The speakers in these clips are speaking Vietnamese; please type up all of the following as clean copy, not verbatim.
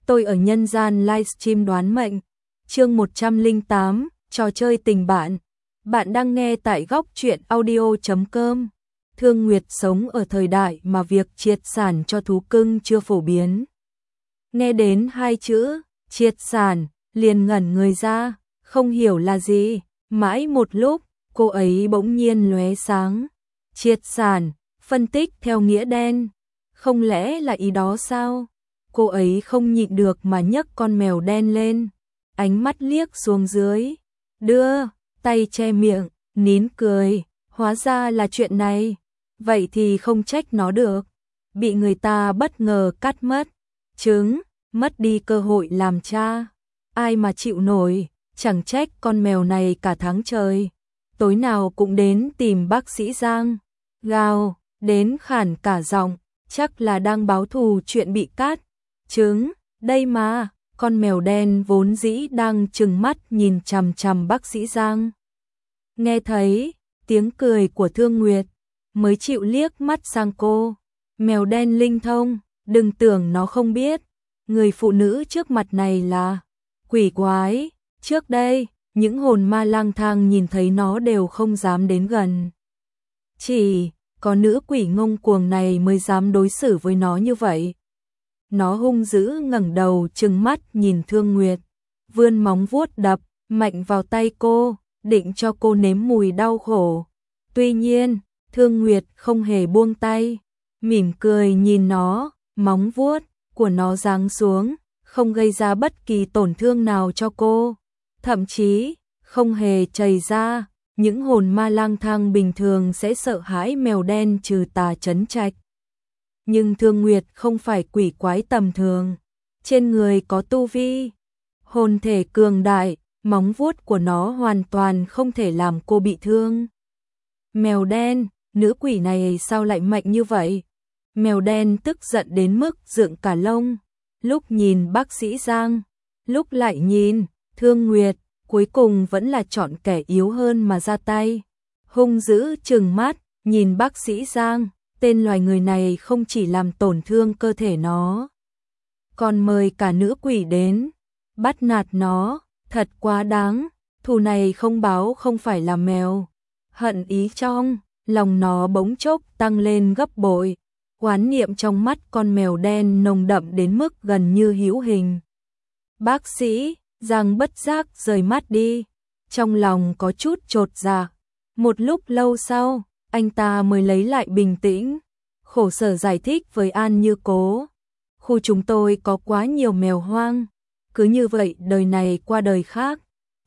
tôi ở nhân gian livestream đoán mệnh. Chương 108, trò chơi tình bạn. Bạn đang nghe tại góc truyện audio.com. Thương Nguyệt sống ở thời đại mà việc triệt sản cho thú cưng chưa phổ biến. Nghe đến hai chữ triệt sản, liền ngẩn người ra, không hiểu là gì. Mãi một lúc, cô ấy bỗng nhiên lóe sáng. Triệt sản, phân tích theo nghĩa đen. Không lẽ là ý đó sao? Cô ấy không nhịn được mà nhấc con mèo đen lên, ánh mắt liếc xuống dưới, đưa tay che miệng, nín cười, hóa ra là chuyện này, vậy thì không trách nó được, bị người ta bất ngờ cắt mất trứng, mất đi cơ hội làm cha, ai mà chịu nổi, chẳng trách con mèo này cả tháng trời, tối nào cũng đến tìm bác sĩ Giang, gào, đến khản cả giọng, chắc là đang báo thù chuyện bị cắt trứng, đây mà, con mèo đen vốn dĩ đang trừng mắt nhìn chằm chằm bác sĩ Giang. Nghe thấy tiếng cười của Thương Nguyệt, mới chịu liếc mắt sang cô. Mèo đen linh thông, đừng tưởng nó không biết, người phụ nữ trước mặt này là quỷ quái. Trước đây, những hồn ma lang thang nhìn thấy nó đều không dám đến gần. Chỉ có nữ quỷ ngông cuồng này mới dám đối xử với nó như vậy. Nó hung dữ ngẩng đầu trừng mắt nhìn Thương Nguyệt, vươn móng vuốt đập mạnh vào tay cô, định cho cô nếm mùi đau khổ. Tuy nhiên, Thương Nguyệt không hề buông tay, mỉm cười nhìn nó, móng vuốt của nó giáng xuống, không gây ra bất kỳ tổn thương nào cho cô, thậm chí không hề chảy ra. Những hồn ma lang thang bình thường sẽ sợ hãi mèo đen trừ tà trấn trạch. Nhưng Thương Nguyệt không phải quỷ quái tầm thường, trên người có tu vi, hồn thể cường đại, móng vuốt của nó hoàn toàn không thể làm cô bị thương. Mèo đen, nữ quỷ này sao lại mạnh như vậy? Mèo đen tức giận đến mức dựng cả lông, lúc nhìn bác sĩ Giang, lúc lại nhìn Thương Nguyệt, cuối cùng vẫn là chọn kẻ yếu hơn mà ra tay. Hung dữ trừng mắt, nhìn bác sĩ Giang. Tên loài người này không chỉ làm tổn thương cơ thể nó, còn mời cả nữ quỷ đến, bắt nạt nó, thật quá đáng, thù này không báo không phải là mèo. Hận ý trong lòng nó bỗng chốc tăng lên gấp bội, oán niệm trong mắt con mèo đen nồng đậm đến mức gần như hữu hình. Bác sĩ Giang bất giác rời mắt đi, trong lòng có chút chột dạ. Một lúc lâu sau, anh ta mới lấy lại bình tĩnh, khổ sở giải thích với An Như Cố. Khu chúng tôi có quá nhiều mèo hoang, cứ như vậy đời này qua đời khác,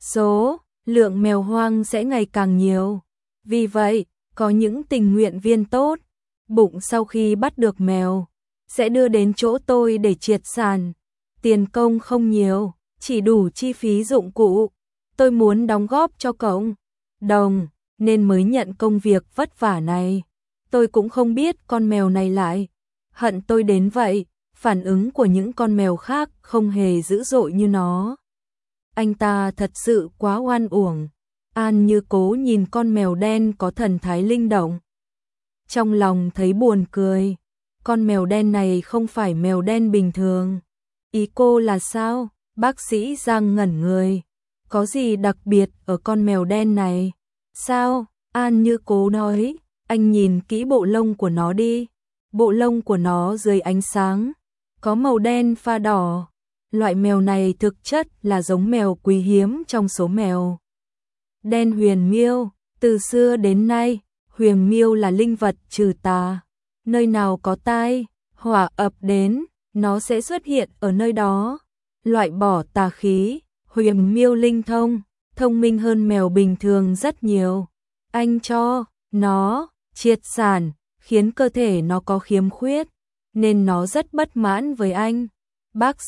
lượng mèo hoang sẽ ngày càng nhiều. Vì vậy, có những tình nguyện viên tốt, bụng sau khi bắt được mèo, sẽ đưa đến chỗ tôi để triệt sản. Tiền công không nhiều, chỉ đủ chi phí dụng cụ. Tôi muốn đóng góp cho cộng đồng, nên mới nhận công việc vất vả này. Tôi cũng không biết con mèo này lại hận tôi đến vậy, phản ứng của những con mèo khác không hề dữ dội như nó. Anh ta thật sự quá oan uổng. An Như Cố nhìn con mèo đen có thần thái linh động, trong lòng thấy buồn cười. Con mèo đen này không phải mèo đen bình thường. Ý cô là sao? Bác sĩ Giang ngẩn người. Có gì đặc biệt ở con mèo đen này? Sao? An Như Cố nói, anh nhìn kỹ bộ lông của nó đi. Bộ lông của nó dưới ánh sáng, có màu đen pha đỏ. Loại mèo này thực chất là giống mèo quý hiếm trong số mèo đen huyền miêu. Từ xưa đến nay, huyền miêu là linh vật trừ tà. Nơi nào có tai họa ập đến, nó sẽ xuất hiện ở nơi đó, loại bỏ tà khí. Huyền miêu linh thông, thông minh hơn mèo bình thường rất nhiều. Anh cho nó triệt sản, khiến cơ thể nó có khiếm khuyết, nên nó rất bất mãn với anh. Bác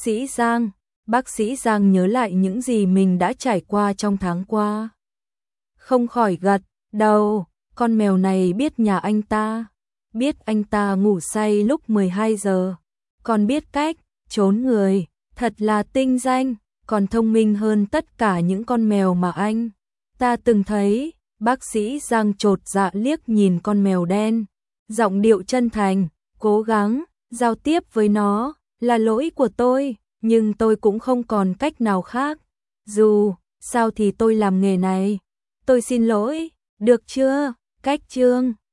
sĩ Giang nhớ lại những gì mình đã trải qua trong tháng qua, không khỏi gật đầu. Con mèo này biết nhà anh ta, biết anh ta ngủ say lúc 12 giờ, còn biết cách trốn người, thật là tinh danh, còn thông minh hơn tất cả những con mèo mà anh ta từng thấy. Bác sĩ Giang chột dạ liếc nhìn con mèo đen, giọng điệu chân thành, cố gắng giao tiếp với nó, là lỗi của tôi, nhưng tôi cũng không còn cách nào khác. Dù sao thì tôi làm nghề này. Tôi xin lỗi, được chưa? Cách Trương